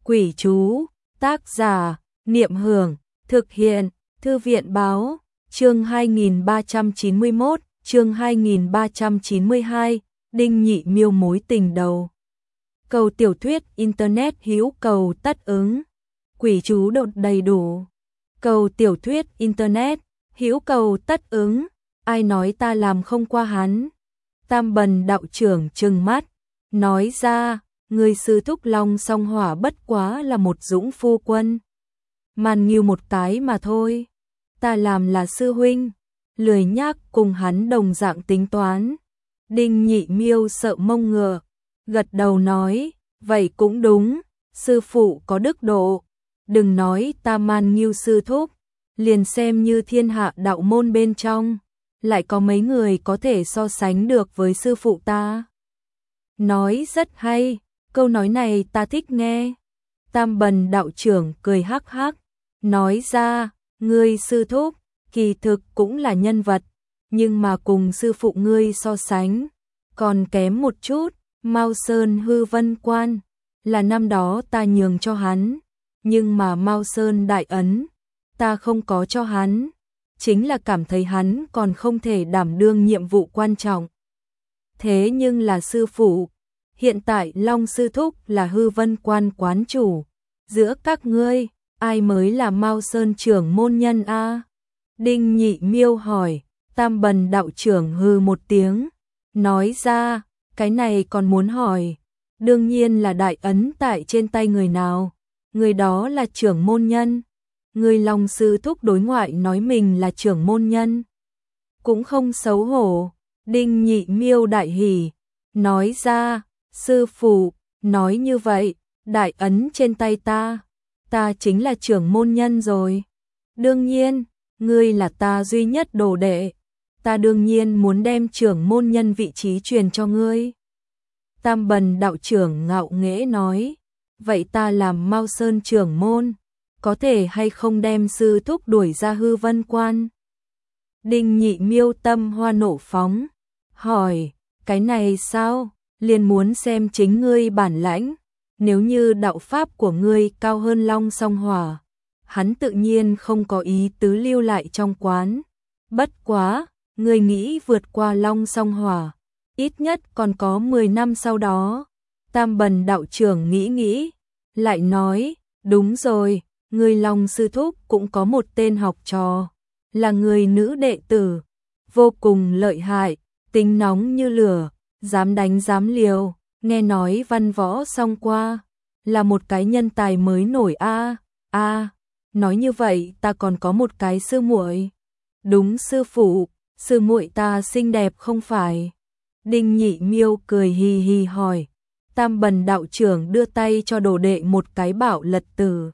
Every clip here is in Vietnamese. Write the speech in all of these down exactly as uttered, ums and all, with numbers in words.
Quỷ chú, tác giả, Niệm Hưởng, thực hiện, Thư viện báo, chương hai nghìn ba trăm chín mươi mốt, chương hai nghìn ba trăm chín mươi hai, Đinh Nhị Miêu mối tình đầu. Cầu tiểu thuyết Internet hữu cầu tất ứng, quỷ chú đột đầy đủ. Cầu tiểu thuyết Internet, hữu cầu tất ứng, ai nói ta làm không qua hắn. Tam Bần đạo trưởng trừng mắt, nói ra, người sư thúc Long song hỏa bất quá là một dũng phu quân. Màn nghiêu một cái mà thôi. Ta làm là sư huynh, lười nhác cùng hắn đồng dạng tính toán. Đinh Nhị Miêu sợ mông ngựa, gật đầu nói, vậy cũng đúng, sư phụ có đức độ. Đừng nói ta man nghiêu sư thúc, liền xem như thiên hạ đạo môn bên trong, lại có mấy người có thể so sánh được với sư phụ ta. Nói rất hay, câu nói này ta thích nghe. Tam Bần đạo trưởng cười hắc hắc, nói ra, ngươi sư thúc, kỳ thực cũng là nhân vật, nhưng mà cùng sư phụ ngươi so sánh, còn kém một chút. Mao Sơn hư vân quan, là năm đó ta nhường cho hắn, nhưng mà Mao Sơn đại ấn, ta không có cho hắn, chính là cảm thấy hắn còn không thể đảm đương nhiệm vụ quan trọng. Thế nhưng là sư phụ, hiện tại Long sư thúc là hư vân quan quán chủ, giữa các ngươi, ai mới là Mao Sơn trưởng môn nhân a? Đinh Nhị Miêu hỏi. Tam Bần đạo trưởng hư một tiếng, nói ra, cái này còn muốn hỏi, đương nhiên là đại ấn tại trên tay người nào, người đó là trưởng môn nhân. Người Long sư thúc đối ngoại nói mình là trưởng môn nhân, cũng không xấu hổ. Đinh Nhị Miêu đại hỉ, nói ra, sư phụ, nói như vậy, đại ấn trên tay ta, ta chính là trưởng môn nhân rồi. Đương nhiên, ngươi là ta duy nhất đồ đệ, ta đương nhiên muốn đem trưởng môn nhân vị trí truyền cho ngươi. Tam Bần đạo trưởng ngạo nghễ nói, vậy ta làm Mao Sơn trưởng môn, có thể hay không đem sư thúc đuổi ra hư vân quan? Đinh Nhị Miêu tâm hoa nổ phóng, hỏi, cái này sao, liền muốn xem chính ngươi bản lãnh, nếu như đạo pháp của ngươi cao hơn Long song hỏa, hắn tự nhiên không có ý tứ lưu lại trong quán. Bất quá, ngươi nghĩ vượt qua Long song hỏa, ít nhất còn có mười năm sau đó. Tam Bần đạo trưởng nghĩ nghĩ, lại nói, đúng rồi, ngươi Long sư thúc cũng có một tên học trò, là người nữ đệ tử, vô cùng lợi hại, tính nóng như lửa, dám đánh dám liều, nghe nói văn võ song qua, là một cái nhân tài mới nổi a. A, nói như vậy ta còn có một cái sư muội. Đúng sư phụ, sư muội ta xinh đẹp không phải? Đinh Nhị Miêu cười hì hì hỏi. Tam Bần đạo trưởng đưa tay cho đồ đệ một cái bảo lật tử,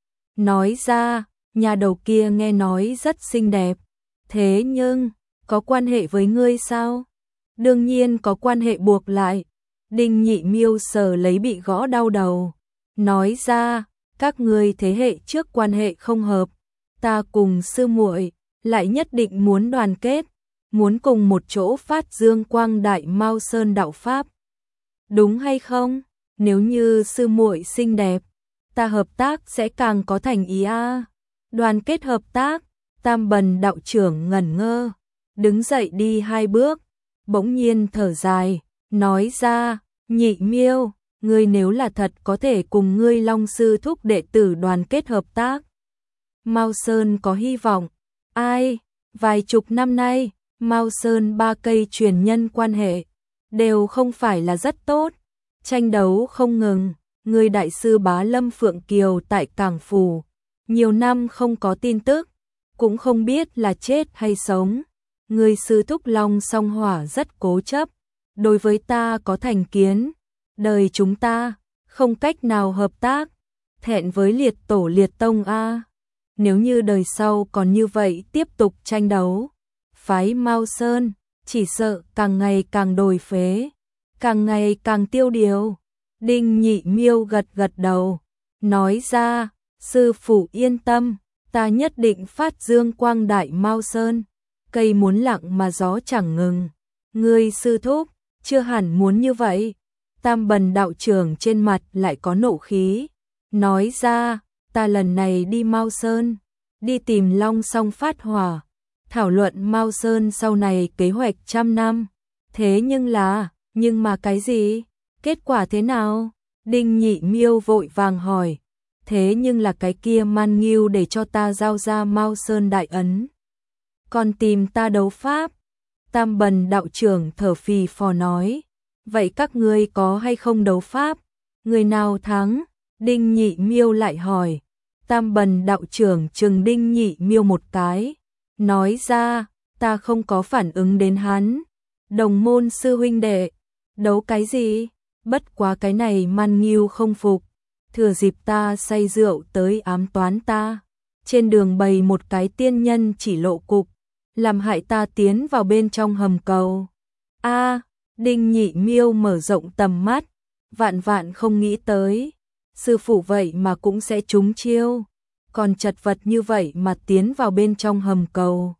nói ra, nhà đầu kia nghe nói rất xinh đẹp, thế nhưng, có quan hệ với ngươi sao? Đương nhiên có quan hệ buộc lại. Đinh Nhị Miêu sờ lấy bị gõ đau đầu, nói ra, các ngươi thế hệ trước quan hệ không hợp, ta cùng sư muội lại nhất định muốn đoàn kết, muốn cùng một chỗ phát dương quang đại Mao Sơn đạo pháp. Đúng hay không? Nếu như sư muội xinh đẹp, ta hợp tác sẽ càng có thành ý a. Đoàn kết hợp tác. Tam Bần đạo trưởng ngẩn ngơ, đứng dậy đi hai bước, bỗng nhiên thở dài, nói ra, Nhị Miêu, ngươi nếu là thật có thể cùng ngươi Long sư thúc đệ tử đoàn kết hợp tác, Mao Sơn có hy vọng. Ai, vài chục năm nay, Mao Sơn ba cây truyền nhân quan hệ đều không phải là rất tốt, tranh đấu không ngừng. Người đại sư Bá Lâm Phượng Kiều tại Cảng Phủ, nhiều năm không có tin tức, cũng không biết là chết hay sống. Người sư thúc Long song hỏa rất cố chấp, đối với ta có thành kiến, đời chúng ta không cách nào hợp tác, thẹn với liệt tổ liệt tông a. Nếu như đời sau còn như vậy tiếp tục tranh đấu, phái Mao Sơn chỉ sợ càng ngày càng đồi phế, càng ngày càng tiêu điều. Đinh Nhị Miêu gật gật đầu, nói ra, sư phụ yên tâm, ta nhất định phát dương quang đại Mao Sơn, cây muốn lặng mà gió chẳng ngừng. Ngươi sư thúc, chưa hẳn muốn như vậy. Tam Bần đạo trưởng trên mặt lại có nộ khí, nói ra, ta lần này đi Mao Sơn, đi tìm Long Song phát hỏa, thảo luận Mao Sơn sau này kế hoạch trăm năm. Thế nhưng là, nhưng mà cái gì? Kết quả thế nào? Đinh Nhị Miêu vội vàng hỏi. Thế nhưng là cái kia Man Nghiêu để cho ta giao ra Mao Sơn đại ấn. Còn tìm ta đấu pháp. Tam Bần đạo trưởng thở phì phò nói. Vậy các ngươi có hay không đấu pháp? Người nào thắng? Đinh Nhị Miêu lại hỏi. Tam Bần đạo trưởng trừng Đinh Nhị Miêu một cái. Nói ra, ta không có phản ứng đến hắn. Đồng môn sư huynh đệ. Đấu cái gì? Bất quá cái này Man Nghiêu không phục. Thừa dịp ta say rượu tới ám toán ta. Trên đường bày một cái tiên nhân chỉ lộ cục. Làm hại ta tiến vào bên trong hầm cầu. A, Đinh Nhị Miêu mở rộng tầm mắt. Vạn vạn không nghĩ tới. Sư phụ vậy mà cũng sẽ trúng chiêu. Còn chật vật như vậy mà tiến vào bên trong hầm cầu.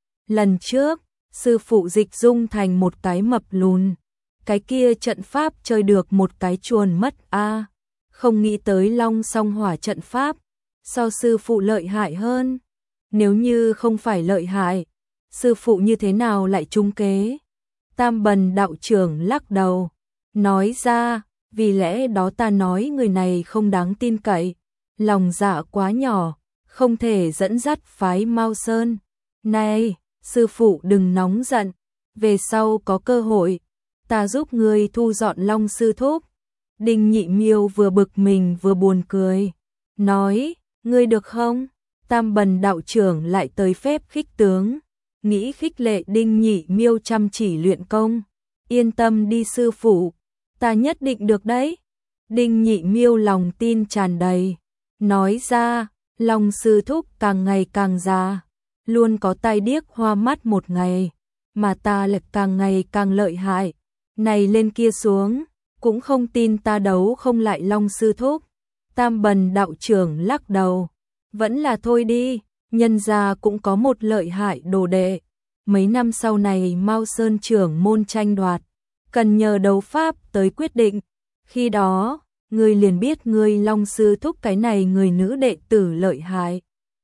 Lần trước, sư phụ dịch dung thành một cái mập lùn. Cái kia trận pháp chơi được một cái chuồn mất a. Không nghĩ tới Long Song hỏa trận pháp. So sư phụ lợi hại hơn. Nếu như không phải lợi hại, sư phụ như thế nào lại trúng kế? Tam Bần đạo trưởng lắc đầu. Nói ra, vì lẽ đó ta nói người này không đáng tin cậy. Lòng dạ quá nhỏ, không thể dẫn dắt phái Mao Sơn. Này, sư phụ đừng nóng giận. Về sau có cơ hội, ta giúp ngươi thu dọn Long sư thúc. Đinh Nhị Miêu vừa bực mình vừa buồn cười. Nói, ngươi được không? Tam Bần đạo trưởng lại tới phép khích tướng. Nghĩ khích lệ Đinh Nhị Miêu chăm chỉ luyện công. Yên tâm đi sư phụ, ta nhất định được đấy. Đinh Nhị Miêu lòng tin tràn đầy. Nói ra, Long sư thúc càng ngày càng già. Luôn có tai điếc hoa mắt một ngày. Mà ta lại càng ngày càng lợi hại. Này lên kia xuống, cũng không tin ta đấu không lại Long sư thúc. Tam Bần đạo trưởng lắc đầu. Vẫn là thôi đi, nhân gia cũng có một lợi hại đồ đệ. Mấy năm sau này Mao Sơn trưởng môn tranh đoạt, cần nhờ đấu pháp tới quyết định. Khi đó, ngươi liền biết ngươi Long sư thúc cái này người nữ đệ tử lợi hại.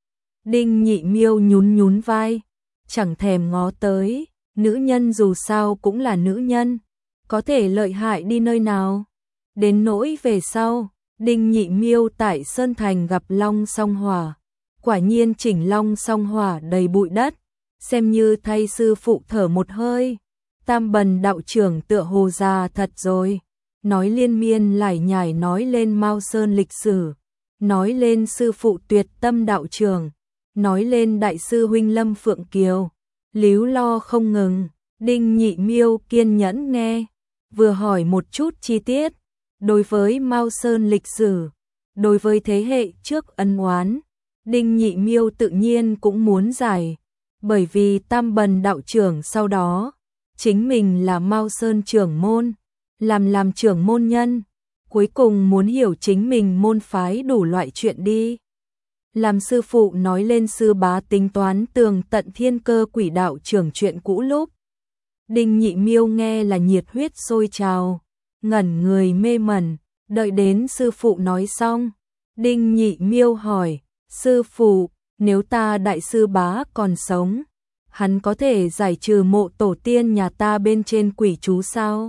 Đinh Nhị Miêu nhún nhún vai, chẳng thèm ngó tới. Nữ nhân dù sao cũng là nữ nhân, có thể lợi hại đi nơi nào. Đến nỗi về sau, Đinh Nhị Miêu tại Sơn Thành gặp Long Song hỏa. Quả nhiên chỉnh Long Song hỏa đầy bụi đất, xem như thay sư phụ thở một hơi. Tam Bần đạo trưởng tựa hồ già thật rồi. Nói liên miên lải nhải nói lên Mao Sơn lịch sử. Nói lên sư phụ tuyệt tâm đạo trưởng. Nói lên đại sư huynh Lâm Phượng Kiều. Líu lo không ngừng. Đinh Nhị Miêu kiên nhẫn nghe. Vừa hỏi một chút chi tiết. Đối với Mao Sơn lịch sử. Đối với thế hệ trước ân oán. Đinh Nhị Miêu tự nhiên cũng muốn giải. Bởi vì Tam Bần đạo trưởng sau đó. Chính mình là Mao Sơn trưởng môn. Làm làm trưởng môn nhân. Cuối cùng muốn hiểu chính mình môn phái đủ loại chuyện đi. Làm sư phụ nói lên sư bá tính toán tường tận thiên cơ quỷ đạo trưởng chuyện cũ lúc. Đinh Nhị Miêu nghe là nhiệt huyết sôi trào. Ngẩn người mê mẩn. Đợi đến sư phụ nói xong. Đinh Nhị Miêu hỏi. Sư phụ, nếu ta đại sư bá còn sống, hắn có thể giải trừ mộ tổ tiên nhà ta bên trên quỷ chú sao?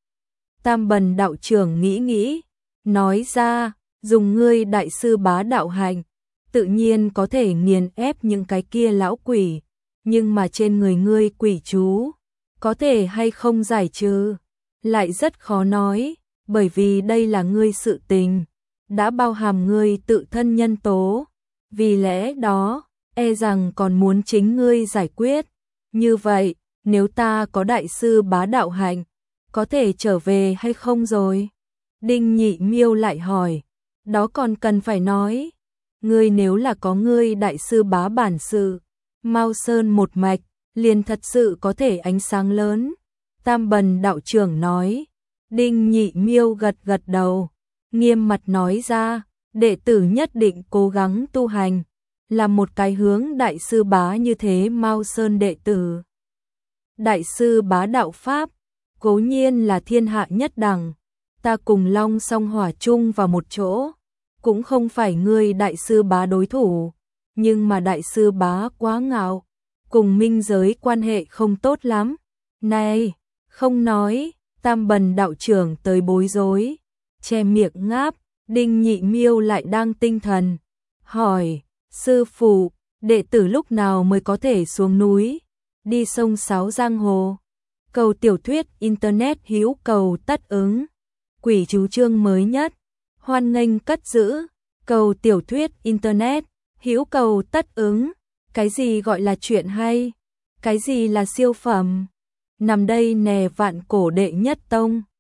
Tam Bần đạo trưởng nghĩ nghĩ. Nói ra, dùng ngươi đại sư bá đạo hành. Tự nhiên có thể nghiền ép những cái kia lão quỷ. Nhưng mà trên người ngươi quỷ chú, có thể hay không giải trừ, lại rất khó nói. Bởi vì đây là ngươi sự tình, đã bao hàm ngươi tự thân nhân tố. Vì lẽ đó, e rằng còn muốn chính ngươi giải quyết. Như vậy, nếu ta có đại sư bá đạo hành, có thể trở về hay không rồi? Đinh Nhị Miêu lại hỏi. Đó còn cần phải nói. Ngươi nếu là có ngươi đại sư bá bản sự, Mao Sơn một mạch, liền thật sự có thể ánh sáng lớn. Tam Bần đạo trưởng nói. Đinh Nhị Miêu gật gật đầu, nghiêm mặt nói ra, đệ tử nhất định cố gắng tu hành, làm một cái hướng đại sư bá như thế Mao Sơn đệ tử. Đại sư bá đạo pháp, cố nhiên là thiên hạ nhất đẳng, ta cùng Long Song hỏa chung vào một chỗ, cũng không phải ngươi đại sư bá đối thủ, nhưng mà đại sư bá quá ngạo, cùng minh giới quan hệ không tốt lắm. Này, không nói, Tam Bần đạo trưởng tới bối rối, che miệng ngáp, Đinh Nhị Miêu lại đang tinh thần, hỏi, sư phụ, đệ tử lúc nào mới có thể xuống núi, đi sông sáo giang hồ? Cầu tiểu thuyết Internet hữu cầu tất ứng, quỷ chú chương mới nhất, hoan nghênh cất giữ, cầu tiểu thuyết Internet, hữu cầu tất ứng, cái gì gọi là chuyện hay, cái gì là siêu phẩm, nằm đây nè vạn cổ đệ nhất tông.